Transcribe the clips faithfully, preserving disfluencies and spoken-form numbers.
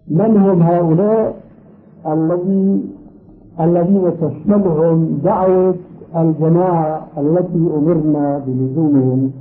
من هم هؤلاء الذي الذين تشملهم دعوة الجماعة التي أمرنا بلزومهم؟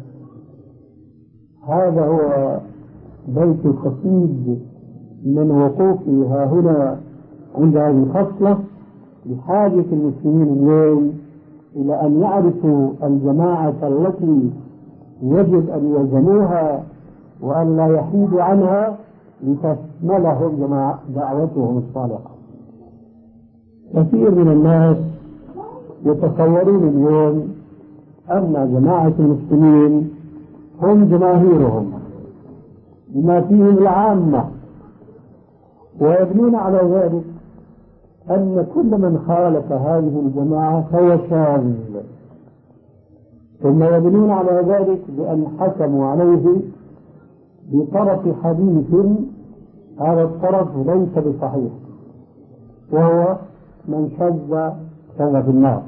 هذا هو بيت القصيد من وقوفي ها هنا عند هذه الخصلة، بحاجة المسلمين اليوم إلى أن يعرفوا الجماعة التي يجب أن يلزموها وأن لا يحيدوا عنها لتشملهم جماعة دعوتهم الصالحة. كثير من الناس يتصورون اليوم أن جماعة المسلمين هم جماهيرهم بما فيهم العامة، ويبنون على ذلك أن كل من خالف هذه الجماعة فهو شاذ، ثم يبنون على ذلك بأن حكموا عليه بطرف حديث هذا الطرف ليس بصحيح، وهو من شذ شذ في النار.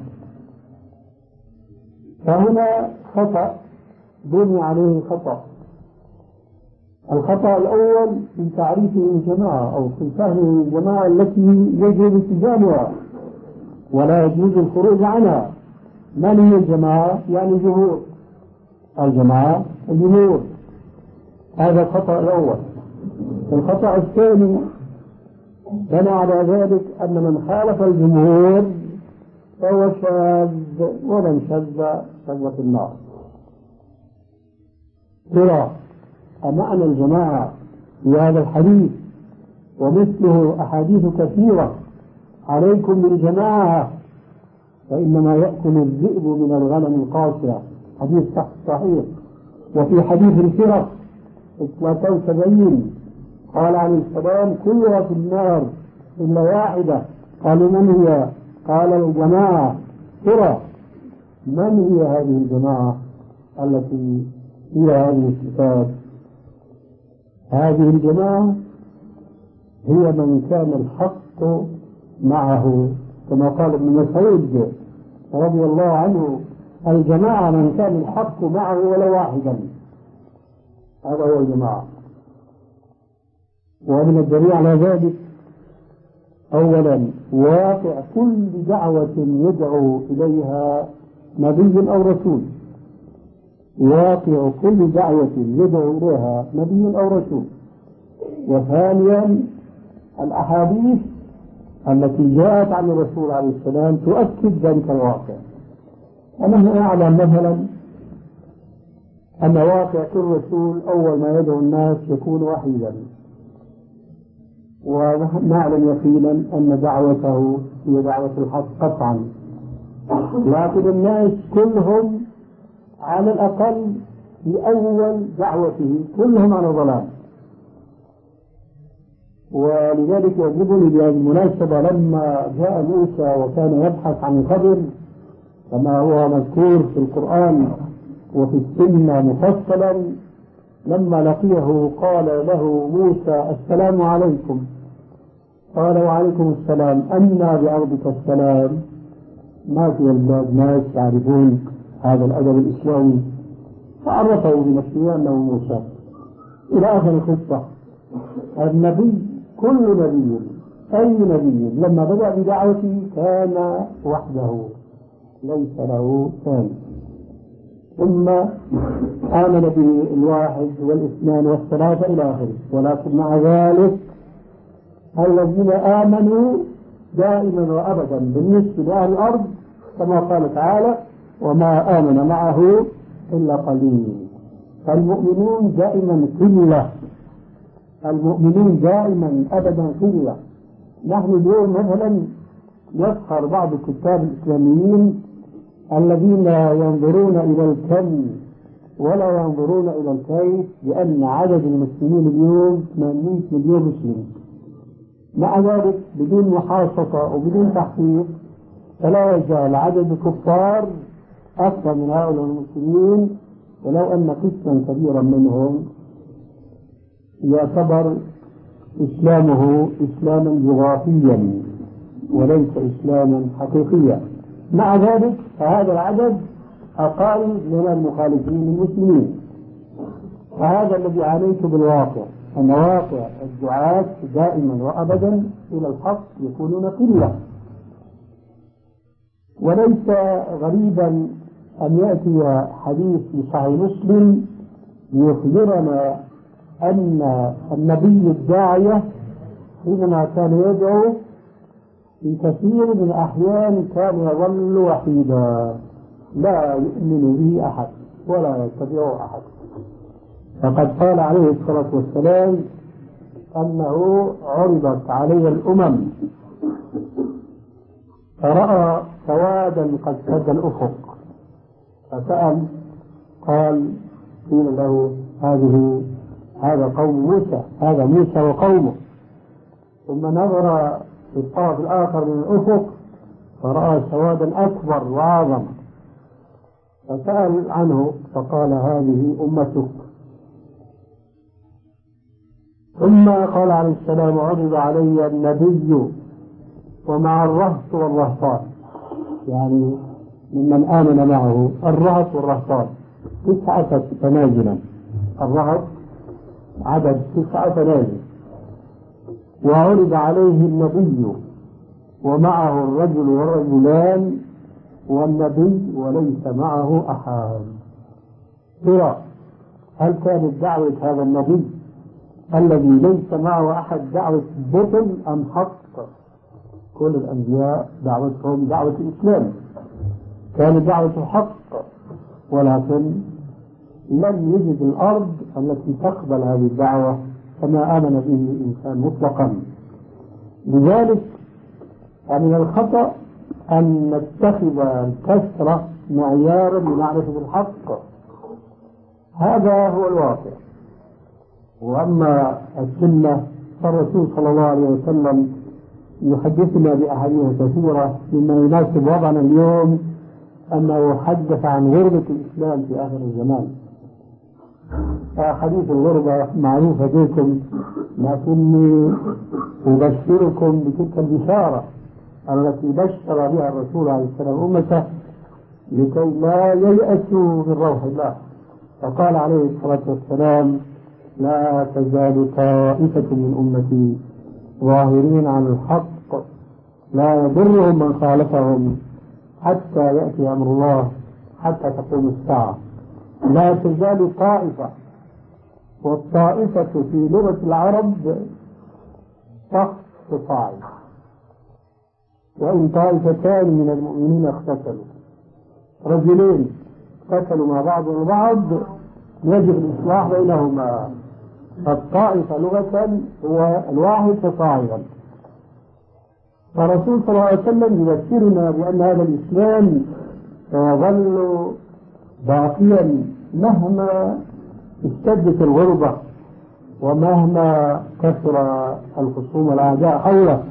فهنا خطأ بني عليه خطأ. الخطأ الأول في تعريف الجماعة أو في فهم الجماعة التي يجب التزامها ولا يجوز الخروج عنها. من هي الجماعة؟ يعني جمهور الجماعة الجمهور. هذا الخطأ الأول. الخطأ الثاني بنى على ذلك أن من خالف الجمهور فهو شاذ، ومن شذ شذ في النار. ترى معنى الجماعة في هذا الحديث ومثله أحاديث كثيرة: عليكم بالجماعة فإنما يأكل الذئب من الغنم القاصرة، حديث صحيح. وفي حديث الفرق ثلاثة وسبعين قال عليه السلام: كلها في النار إلا واحدة. قالوا: من هي؟ قال: الجماعة. ترى من هي هذه الجماعة التي فيها هذه الصفات؟ هذه الجماعة هي من كان الحق معه، كما قال ابن مسعود رضي الله عنه: الجماعة من كان الحق معه ولو واحدا. هذا هو الجماعة. ومن الدليل على ذلك أولا واقع كل دعوة يدعو إليها نبي أو رسول، واقع كل دعوة يدعو إليها نبي أو رسول. وثانيا الأحاديث التي جاءت عن الرسول عليه السلام تؤكد ذلك الواقع. ونحن نعلم مثلا أن واقع كل رسول أول ما يدعو الناس يكون وحيدا، ونعلم يقينا أن دعوته هي دعوة الحق قطعا، لكن الناس كلهم على الأقل في أول دعوته كلهم على ضلال. ولذلك يعجبني بهذه المناسبة لما جاء موسى وكان يبحث عن خضر كما هو مذكور في القرآن وفي السنة مفصلا، لما لقيه قال له موسى: السلام عليكم. قال: وعليكم السلام. أنى بأرضك السلام؟ ما في البلاد ناس يعرفون هذا الأدب الإسلامي، فعرفه بنفسه أنه موسى إلى آخر القصة. النبي كل نبي أي نبي لما بدأ بدعوته كان وحده ليس له ثاني، ثم آمن به الواحد والاثنان والثلاثة إلى آخره. ولكن مع ذلك الذين آمنوا دائما وأبدا بالنسبة لأهل الأرض كما قال تعالى: وما آمن معه إلا قليل. فالمؤمنون دائما قلة، المؤمنين دائما أبدا قلة. نحن اليوم مثلا يفخر بعض الكتاب الإسلاميين الذين ينظرون إلى الكم ولا ينظرون إلى الكيف بأن عدد المسلمين اليوم ثمانمائة مليون مسلم. مع ذلك بدون محاصصة وبدون تحقيق فلا يزال عدد الكفار أكثر من هؤلاء المسلمين، ولو أن قسما كبيرا منهم يعتبر إسلامه إسلاما جغرافيا وليس إسلاما حقيقيا. مع ذلك فهذا العدد أقل من المخالفين المسلمين. فهذا الذي عليك بالواقع. أن واقع الدعاة دائما وأبدا إلى الحق يكونون قلة. وليس غريبا أن يأتي حديث في صحيح مسلم يخبرنا أن النبي الداعية حينما كان يدعو في كثير من الأحيان كان يظل وحيدا لا يؤمن به أحد ولا يتبعه أحد. فقد قال عليه الصلاة والسلام أنه عرضت علي الأمم فرأى سوادا قد سد الأفق فسأل قال قيل له هذه هذا قوم موسى هذا موسى وقومه. ثم نظر في الطرف الآخر من الأفق فرأى سوادا أكبر وأعظم فسأل عنه فقال هذه أمتك. ثم قال عليه السلام عرض علي النبي ومع الرهط والرهطان يعني ممن آمن معه الرهط والرهطان تسعة تنازلا. الرهط عدد تسعة تنازل. وعرض عليه النبي ومعه الرجل والرجلان والنبي وليس معه أحد. ترى هل كانت دعوة هذا النبي الذي ليس معه أحد دعوة بطل أم حق؟ كل الأنبياء دعوتهم دعوة الإسلام كانت دعوة حق ولكن لم يجد الأرض التي تقبل هذه الدعوة كما آمن به الإنسان مطلقا. لذلك من الخطأ أن نتخذ الكثرة معيارا لمعرفة الحق. هذا هو الواقع. وأما السنة فالرسول صلى الله عليه وسلم يحدثنا بأحاديث كثيرة مما يناسب وضعنا اليوم أنه حدث عن غربة الإسلام في آخر الزمان. حديث الغربة معروفة بكم لكني أبشركم بتلك البشارة التي بشر بها الرسول عليه السلام أمته لكي لا ييأسوا من روح الله. فقال عليه الصلاة والسلام لا تزال طائفة من أمتي ظاهرين عن الحق لا يضرهم من خالفهم حتى يأتي أمر الله حتى تقوم الساعة. لا تزال طائفة والطائفة في لغة العرب شخص طائفة وإن طائفتان من المؤمنين اقتتلوا رجلين اقتتلوا مع بعض البعض يجب الإصلاح بينهما. الطائفة لغة هو الواحد فصاعدا. فالرسول صلى الله عليه وسلم يذكرنا بأن هذا الإسلام سيظل باقيا مهما اشتدت الغربة ومهما كثر الخصوم والأعداء حوله.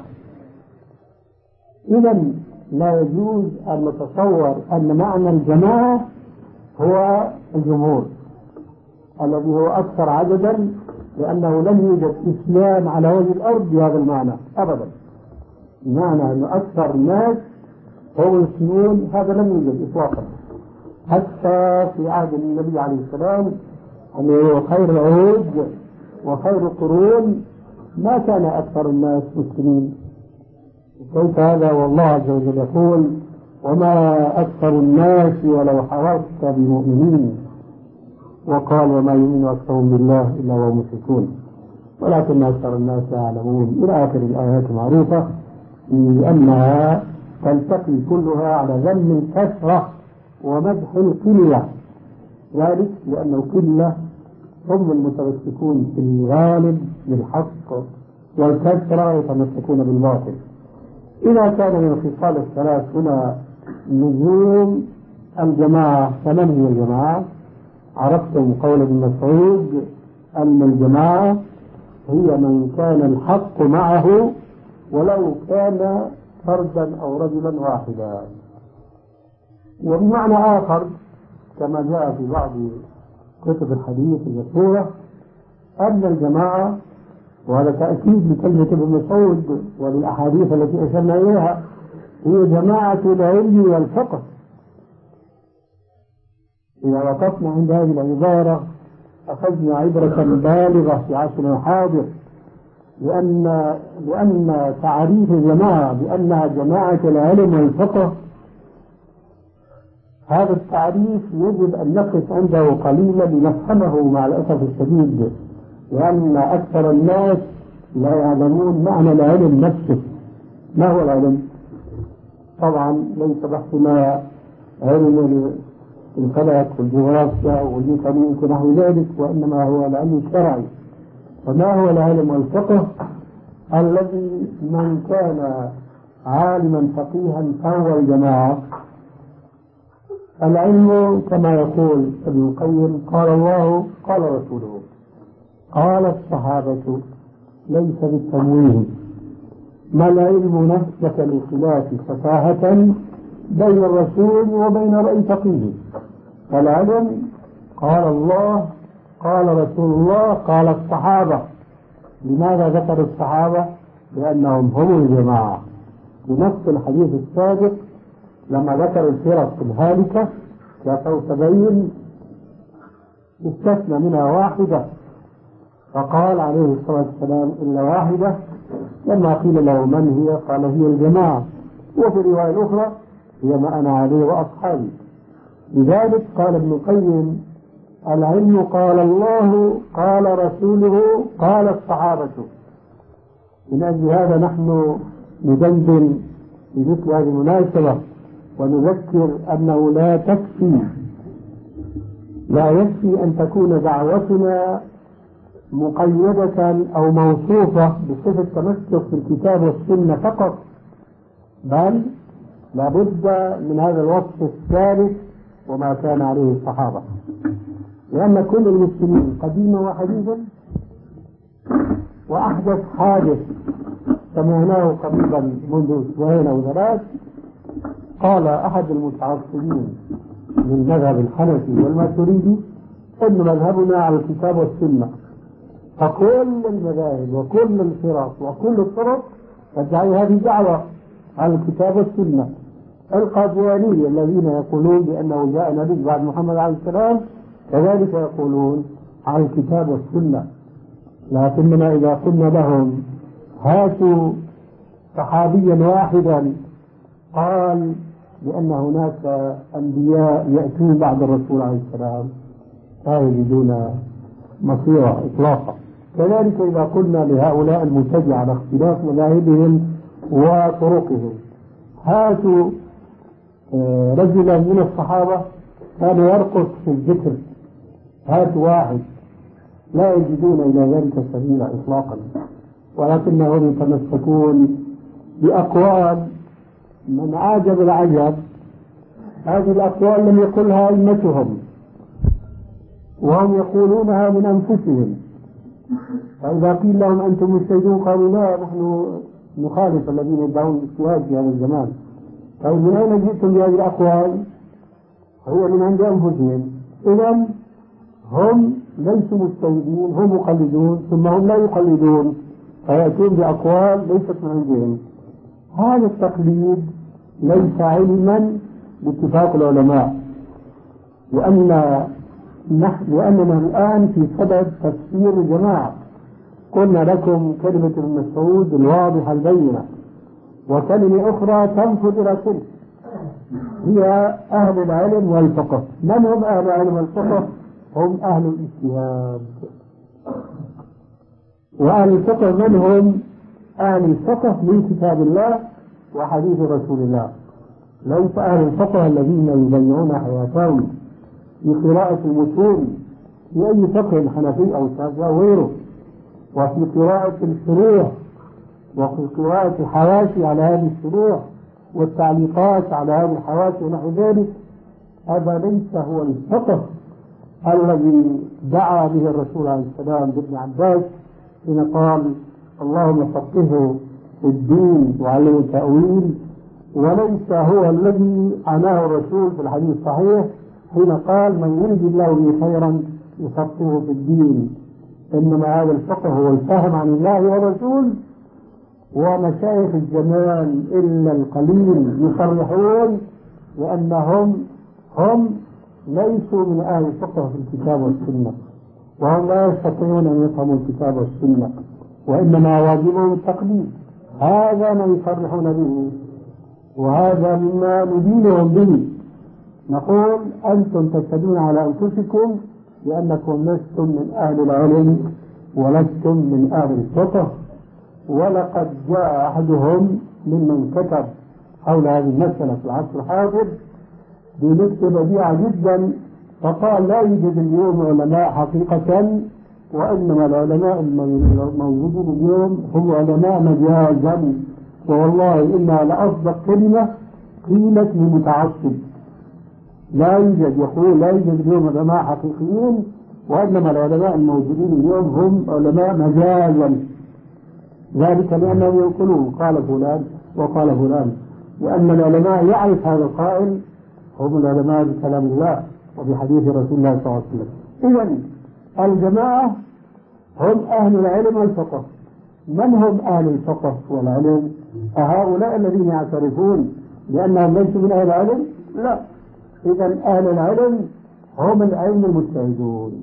إذا لا يجوز أن نتصور أن معنى الجماعة هو الجمهور الذي هو أكثر عددا لأنه لم يوجد إسلام على وجه الأرض بهذا المعنى أبدا. معنى أن أكثر الناس هو المسلمون هذا لم يوجد إطلاقا حتى في عهد النبي عليه السلام أنه خير العهود وخير القرون ما كان أكثر الناس مسلمين. كيف هذا والله عز وجل يقول وما أكثر الناس ولو حرصت بمؤمنين وقال وما يؤمن أكثرهم بالله إلا وهم مشركون ولكن أكثر الناس يعلمون إلى آخر الآيات معروفة لأنها تلتقي كلها على ذم الكثرة ومدح القلة. ذلك لأن القلة هم المتمسكون في الغالب بالحق والكثرة يتمسكون بالباطل. إذا كان من الخصال الثلاث هنا لزوم الجماعة فمن هي الجماعة؟ عرفتم قول ابن مسعود أن الجماعة هي من كان الحق معه ولو كان فردا أو رجلا واحدا. وبمعنى آخر كما جاء في بعض كتب الحديث المشهورة أن الجماعة وهذا تأكيد لكلمة ابن مسعود وللأحاديث التي أشرنا إليها هي جماعة العلم والفقه. إذا وقفنا عند هذه العبارة أخذنا عبرة بالغة في عصرنا الحاضر، لأن لأن تعريف الجماعة بأنها جماعة العلم والفقه، هذا التعريف يجب أن نقف عنده قليلا لنفهمه مع الأسف الشديد، لأن أكثر الناس لا يعلمون معنى العلم نفسه. ما هو العلم؟ طبعا ليس بحثنا علم الفلك والجغرافيا والميكانيك ونحو ذلك، وإنما هو العلم الشرعي. فما هو العلم والفقه؟ الذي من كان عالما فقيها فهو الجماعة. العلم كما يقول ابن القيم قال الله قال رسوله قال الصحابة ليس بالتمويه، ما العلم نفسك لخلاف فصاحة بين الرسول وبين رأي فقيه. فالعلم قال الله قال رسول الله قال الصحابة. لماذا ذكر الصحابة؟ لأنهم هم الجماعة. بنفس الحديث السابق لما ذكر الفرق الهالكة كسوف تبين استثنى منها واحدة، فقال عليه الصلاة والسلام إلا واحدة. لما قيل له من هي قال هي الجماعة، وفي الرواية الأخرى هي ما أنا عليه وأصحابي. لذلك قال ابن القيم العلم قال الله قال رسوله قال الصحابة. من أجل هذا نحن ندندن بمثل هذه المناسبة ونذكر أنه لا تكفي لا يكفي أن تكون دعوتنا مقيدة أو موصوفة بصفة تمسك في الكتاب والسنة فقط، بل لابد من هذا الوصف الثالث وما كان عليه الصحابة. لأن كل المسلمين قديما وحديثا وأحدث حادث سمعناه قريبا منذ أسبوعين أو ثلاث، قال أحد المتعصبين من مذهب الحنفي والماتريدي أن مذهبنا على الكتاب والسنة، فكل المذاهب وكل الفرق وكل الطرق تدعي هذه دعوة على الكتاب والسنة. القاديانية الذين يقولون بأنه جاء نبي بعد محمد عليه السلام كذلك يقولون على الكتاب والسنة. لكننا إذا قلنا لهم هاتوا صحابيا واحدا قال بأن هناك أنبياء يأتون بعد الرسول عليه السلام لا يجدون مصيرا إطلاقا. كذلك إذا قلنا لهؤلاء المتبعة على اختلاف مذاهبهم وطرقهم هاتوا رجلا من الصحابة كان يرقص في الذكر، هاتوا واحد، لا يجدون إلى ذلك سبيلا إطلاقا، ولكنهم يتمسكون بأقوال من عجب العجب. هذه الأقوال لم يقلها أئمتهم وهم يقولونها من أنفسهم، فإذا قيل لهم أنتم مجتهدون قالوا لا نحن نخالف الذين يدعون الاجتهاد في هذا الزمان. طيب من أين جئتم بهذه الأقوال؟ هي من عند أنفسهم. إذن هم ليسوا مجتهدين، هم مقلدون، ثم هم لا يقلدون فيأتون بأقوال ليست من عندهم. هذا التقليد ليس علما باتفاق العلماء، لأن نحن لأننا الآن في صدد تفسير الجماعة. قلنا لكم كلمة ابن مسعود الواضحة البينة، وكلمة أخرى تنفذ إلى تلك، هي أهل العلم والفقه. من هم أهل العلم والفقه؟ هم أهل الاجتهاد. وأهل الفقه من هم؟ أهل الفقه من كتاب الله وحديث رسول الله. ليس أهل الفقه الذين يضيعون حياتهم في قراءة المتون في أي فقه حنفي أو شافعي أو غيره، وفي قراءة الشروح وفي قراءة الحواشي على هذه الشروح والتعليقات على هذه الحواشي ونحو ذلك. هذا ليس هو الفقه الذي دعا به الرسول عليه السلام بابن عباس حين قال اللهم فقهه في الدين وعلمه التأويل، وليس هو الذي عناه الرسول في الحديث الصحيح حين قال من يريد الله به خيرا يفقهه في الدين. إنما هذا الفقه هو الفهم عن الله والرسول. ومشايخ الزمان إلا القليل يصرحون بأنهم هم ليسوا من أهل الفقه في الكتاب والسنة، وهم لا يستطيعون أن يفهموا الكتاب والسنة، وإنما واجبهم التقليد. هذا ما يصرحون به، وهذا مما ندينهم به. نقول أنتم تشهدون على أنفسكم لأنكم لستم من أهل العلم ولستم من أهل الفقه، ولقد جاء أحدهم ممن كتب حول هذه المسألة في العصر الحاضر بنكتة بديعة جدا، فقال لا يوجد اليوم علماء حقيقة، وإنما العلماء الموجودين اليوم هم علماء مجازا، والله إنها لأصدق كلمة قيلت لمتعصب. لا يوجد، يقول لا يوجد اليوم علماء حقيقيين، وإنما العلماء الموجودين اليوم هم علماء مجازا. ذلك لأنهم يقولون قال فلان وقال فلان، لأن العلماء يعرف هذا القائل هم العلماء بكلام الله وبحديث رسول الله صلى الله عليه وسلم. إذن الجماعة هم أهل العلم والفقه. من هم أهل الفقه والعلم؟ أهؤلاء الذين يعترفون لأنهم ليسوا من أهل العلم؟ لا. إذن أهل العلم هم العلم المجتهدون.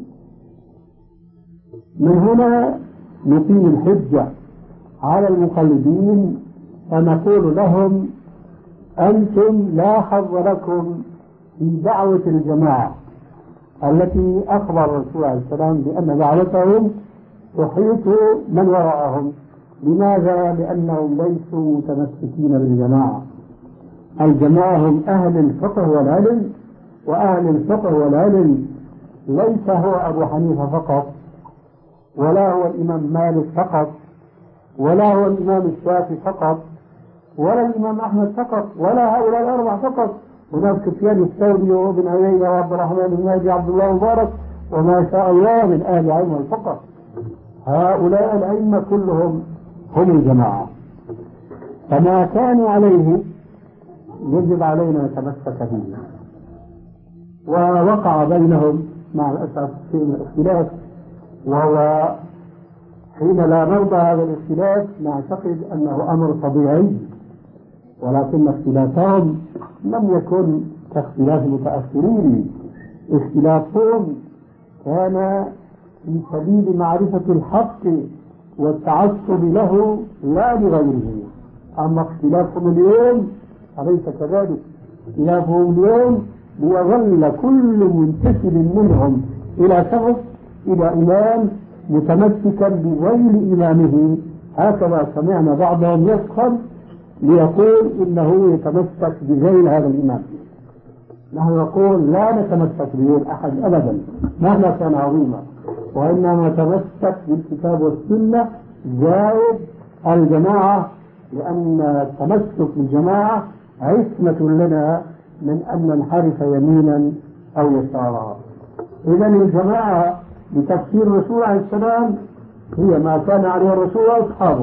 من هنا نقيم الحجة على المقلدين فنقول لهم أنتم لا حظ لكم في دعوة الجماعة التي أخبر الرسول عليه السلام بأن دعوتهم تحيط من وراءهم. لماذا؟ لأنهم ليسوا متمسكين بالجماعة. الجماعة هم أهل الفقه والعلم، وأهل الفقه والعلم ليس هو أبو حنيفة فقط، ولا هو الإمام مالك فقط، ولا هو الإمام الشافعي فقط، ولا الإمام أحمد فقط، ولا هؤلاء الأربعة فقط. هناك سفيان الثوري وابن عيينة وعبد الرحمن بن مهدي عبد الله مبارك وما شاء الله من أهل العلم والفقه. هؤلاء الأئمة كلهم هم الجماعة، فما كانوا عليه يجب علينا نتمسك به. ووقع بينهم مع الأسف شيء من الاختلاف، وهو حين لا نرضى هذا الاختلاف نعتقد أنه أمر طبيعي، ولكن اختلافهم لم يكن كاختلاف المتأخرين. اختلافهم كان في سبيل معرفة الحق والتعصب له لا لغيره. أما اختلافهم اليوم أليس كذلك؟ اختلافهم اليوم ليظل كل منتسب منهم إلى شخص إلى إمام متمسكا بغير إمامه. هكذا سمعنا بعضهم يسخر ليقول إنه يتمسك بغير هذا الإمام. نحن نقول لا نتمسك بغير أحد أبدا مهما كان عظيما، وإنما نتمسك بالكتاب والسنة زائد الجماعة، لأن التمسك بالجماعة عصمة لنا من أن ننحرف يمينا أو يسارا. إذن الجماعة بتفسير الرسول عليه السلام هي ما كان عليه الرسول وأصحابه.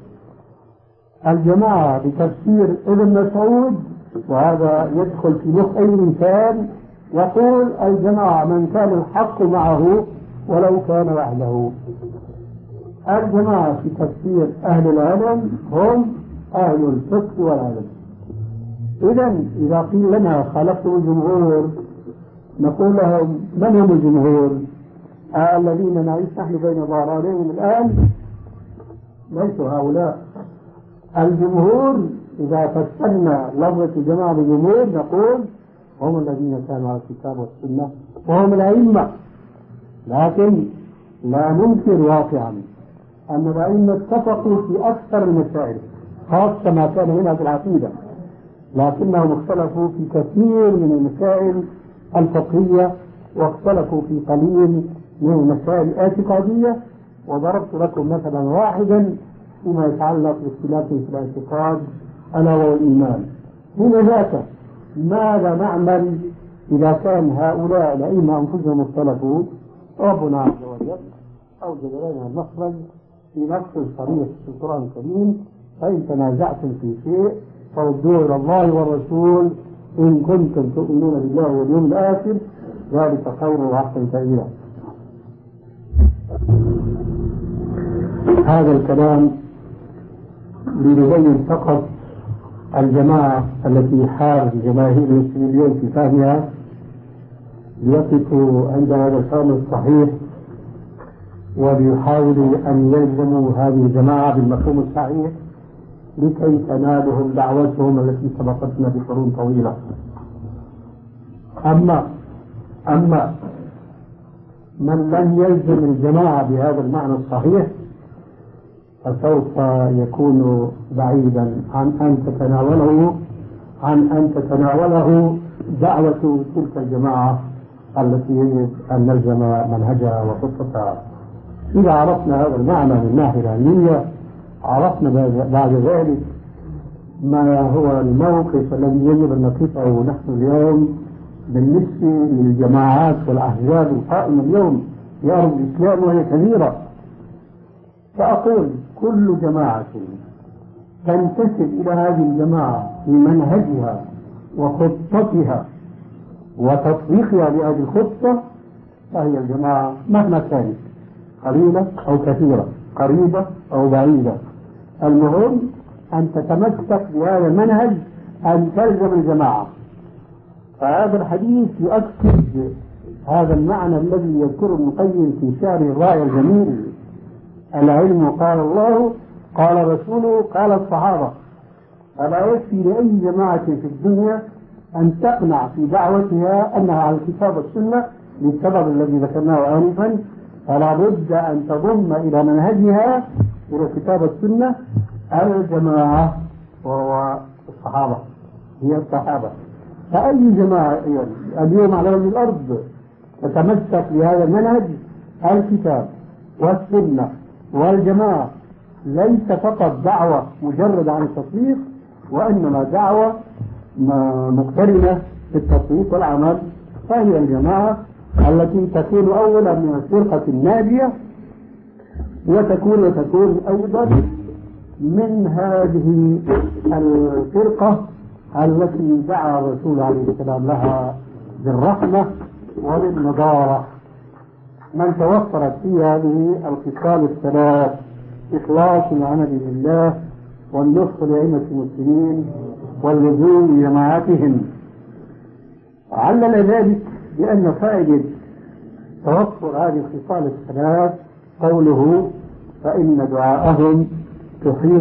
الجماعة بتفسير ابن مسعود، وهذا يدخل في مخ أي إنسان، يقول الجماعة من كان الحق معه ولو كان وحده. الجماعة في تفسير أهل العلم هم أهل الفقه والعلم. إذن إذا قيل لنا خالفتم الجمهور نقول لهم من هم الجمهور؟ آه الذين نعيش نحن بين ظهرانيهم الآن ليسوا هؤلاء. الجمهور إذا فسرنا لفظة الجماعة بالجمهور نقول هم الذين كانوا على الكتاب والسنة وهم الأئمة. لكن لا ننكر واقعا أن الأئمة اتفقوا في أكثر المسائل، خاصة ما كان منها في العقيدة، لكنهم اختلفوا في كثير من المسائل الفقهية، واختلفوا في قليل من المسائل الاعتقادية. وضربت لكم مثلا واحدا فيما يتعلق باختلاف في الاعتقاد ألا وهو الإيمان. من ذاك ماذا نعمل إذا كان هؤلاء الأئمة أنفسهم اختلفوا؟ ربنا عز وجل أوجد لنا المخرج في نص صريح في القرآن الكريم: فإن تنازعتم في شيء فردوه إلى الله والرسول إن كنتم تؤمنون بالله واليوم الآخر ذلك خير وأحسن تأويلا. هذا الكلام لنبين فقط الجماعة التي حار جماهير المسلمين اليوم في فهمها، ليقفوا عند هذا الفهم الصحيح وليحاولوا أن يلزموا هذه الجماعة بالمفهوم الصحيح لكي تنالهم دعوتهم التي سبقتنا بقرون طويلة. أما أما من لم يلزم الجماعة بهذا المعنى الصحيح فسوف يكون بعيدا عن أن تتناوله عن أن تتناوله دعوة تلك الجماعة التي يجب أن نلزم منهجها وخطتها. إذا عرفنا هذا المعنى من الناحية العلمية عرفنا بعد ذلك ما هو الموقف الذي يجب أن نقفه نحن اليوم بالنسبة للجماعات والأحزاب القائمة اليوم في أرض الإسلام وهي كثيرة. فأقول كل جماعة تنتسب إلى هذه الجماعة في منهجها وخطتها وتطبيقها لهذه الخطة فهي الجماعة مهما كانت قليلة أو كثيرة، قريبة أو بعيدة، المهم أن تتمسك بهذا المنهج، أن تلزم الجماعة. فهذا الحديث يؤكد هذا المعنى الذي يذكره ابن القيم في شعره الرائع الجميل: العلم قال الله قال رسوله قال الصحابة. فلا يكفي لأي جماعة في الدنيا أن تقنع في دعوتها أنها على الكتاب والسنة للسبب الذي ذكرناه آنفا، فلا بد أن تضم إلى منهجها إلى الكتاب والسنة الجماعة وهو الصحابة، هي الصحابة. فأي جماعة اليوم على وجه الأرض تتمسك بهذا المنهج الكتاب والسنة والجماعة ليس فقط دعوة مجرد عن التطبيق، وإنما دعوة مقترنة بالتطبيق والعمل، فهي الجماعة التي تكون أولا من الفرقة الناجية وتكون وتكون أيضا من هذه الفرقة التي دعا الرسول عليه السلام لها بالرحمة وبالنضارة. من توفرت في هذه الخصال الثلاث: إخلاص العمل لله والنصح لأئمة المسلمين واللزوم بجماعتهم. علل ذلك بأن فائدة توفر هذه الخصال الثلاث قوله: فإن دعاءهم تحيط